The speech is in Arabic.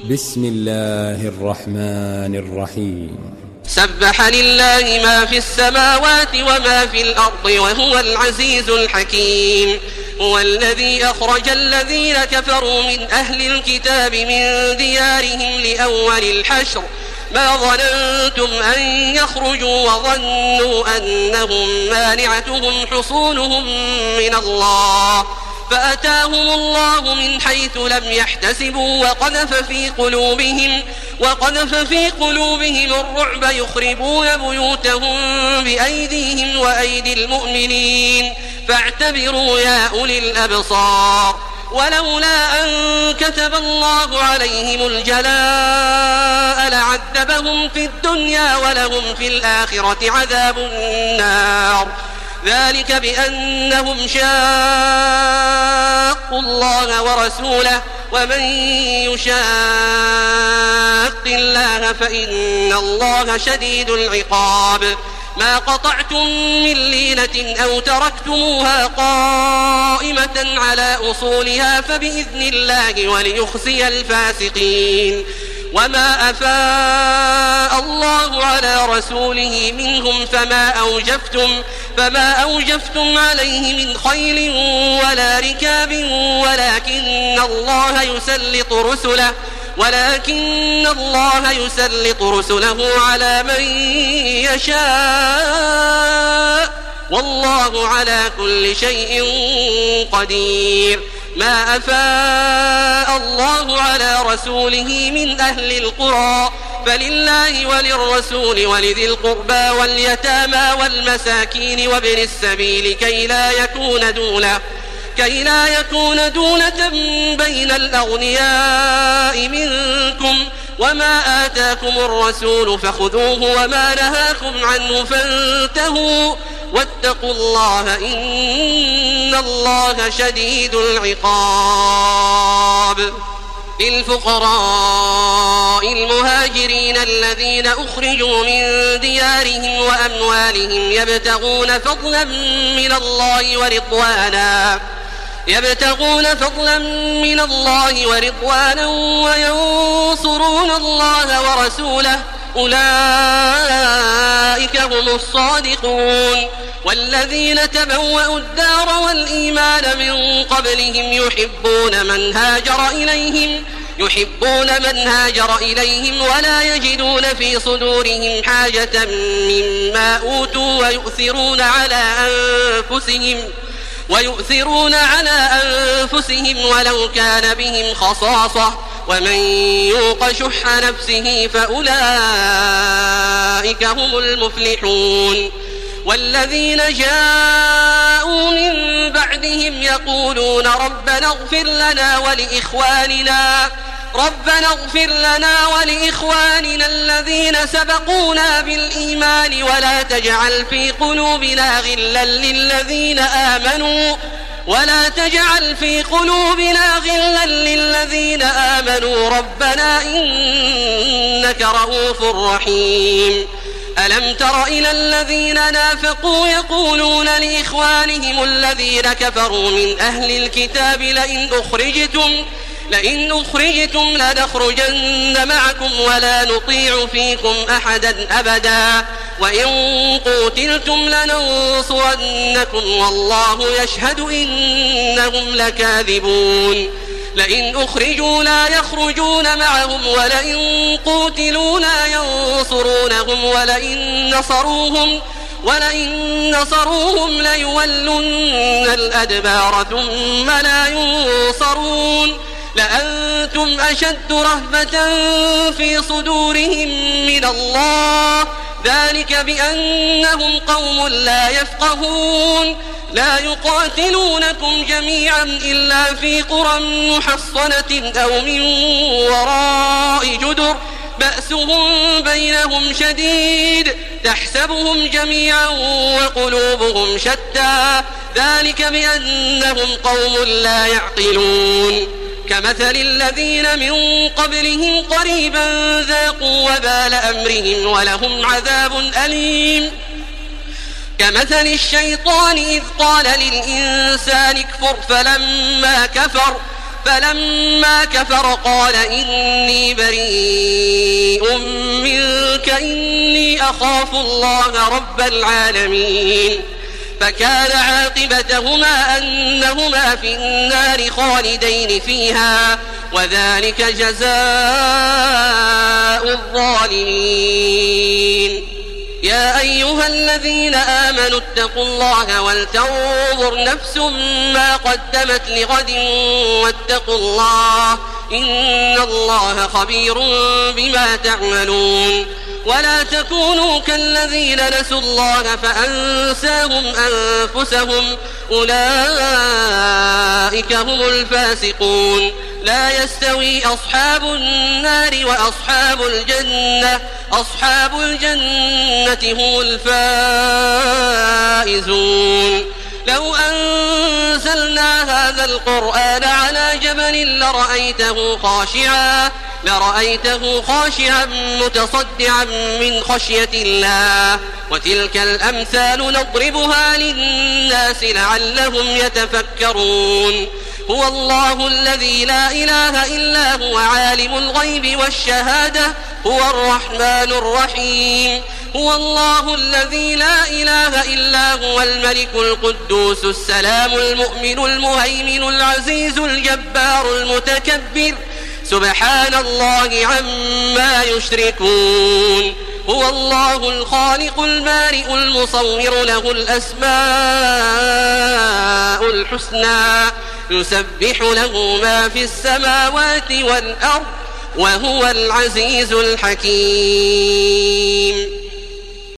بسم الله الرحمن الرحيم. سبح لله ما في السماوات وما في الأرض وهو العزيز الحكيم. هو الذي أخرج الذين كفروا من أهل الكتاب من ديارهم لأول الحشر ما ظننتم أن يخرجوا وظنوا أنهم مانعتهم حصونهم من الله فأتاهم الله من حيث لم يحتسبوا وقذف في قلوبهم الرعب يخربون بيوتهم بأيديهم وأيدي المؤمنين فاعتبروا يا أولي الأبصار. ولولا أن كتب الله عليهم الجلاء لعذبهم في الدنيا ولهم في الآخرة عذاب النار ذلك بأنهم شاقوا الله ورسوله ومن يشاق الله فإن الله شديد العقاب. ما قطعتم من لينة أو تركتموها قائمة على أصولها فبإذن الله وليخزي الفاسقين. وما أفاء الله على رسوله منهم فما أوجفتم عليه من خيل ولا ركاب ولكن الله يسلط رسله على من يشاء والله على كل شيء قدير. ما أفاء الله على رسوله من أهل القرى فلله وللرسول ولذي القربى واليتامى والمساكين وابن السبيل كي لا يكون دولة بين الأغنياء منكم. وما آتاكم الرسول فخذوه وما نهاكم عنه فانتهوا واتقوا الله إن الله شديد العقاب. للفقراء المهاجرين الذين أخرجوا من ديارهم وأموالهم يبتغون فضلا من الله ورضوانا وينصرون الله ورسوله أولئك هم الصادقون. والذين تبوأوا الدار والإيمان من قبلهم يحبون من هاجر إليهم ولا يجدون في صدورهم حاجة مما أوتوا ويؤثرون على أنفسهم ولو كان بهم خصاصة ومن يوق شح نفسه فأولئك هم المفلحون. والذين جاءوا من بعدهم يقولون ربنا اغفر لنا ولإخواننا الذين سبقونا بالإيمان ولا تجعل في قلوبنا غلا للذين آمنوا ربنا إنك رؤوف رحيم. ألم تر إلى الذين نافقوا يقولون لإخوانهم الذين كفروا من أهل الكتاب لئن أخرجتم لنخرجن معكم ولا نطيع فيكم أحدا أبدا وإن قوتلتم لننصرنكم والله يشهد إنهم لكاذبون. لئن أخرجوا لا يخرجون معهم ولئن قوتلوا لا ينصرونهم ولئن نصروهم ليولن الأدبار ثم لا ينصرون. لأنتم أشد رهبة في صدورهم من الله ذلك بأنهم قوم لا يفقهون. لا يقاتلونكم جميعا إلا في قرى محصنة أو من وراء جدر بأسهم بينهم شديد تحسبهم جميعا وقلوبهم شتى ذلك بأنهم قوم لا يعقلون. كمثل الذين من قبلهم قريبا ذاقوا وبال أمرهم ولهم عذاب أليم. كمثل الشيطان إذ قال للإنسان اكفر فلما كفر قال إني بريء منك إني أخاف الله رب العالمين فكان عاقبتهما أنهما في النار خالدين فيها وذلك جزاء الظالمين. يا أيها الذين آمنوا اتقوا الله ولتنظر نفس ما قدمت لغد واتقوا الله إن الله خبير بما تعملون. ولا تكونوا كالذين نسوا الله فأنساهم أنفسهم أولئك هم الفاسقون. لا يستوي أصحاب النار وأصحاب الجنة أصحاب الجنة هم الفائزون. لو أنزلنا هذا القرآن على جبل لرأيته خاشعا متصدعا من خشية الله وتلك الأمثال نضربها للناس لعلهم يتفكرون. هو الله الذي لا إله إلا هو عالم الغيب والشهادة هو الرحمن الرحيم. هو الله الذي لا إله إلا هو الملك القدوس السلام المؤمن المهيمن العزيز الجبار المتكبر سبحان الله عما يشركون. هو الله الخالق البارئ المصور له الأسماء الحسنى يسبح له ما في السماوات والأرض وهو العزيز الحكيم.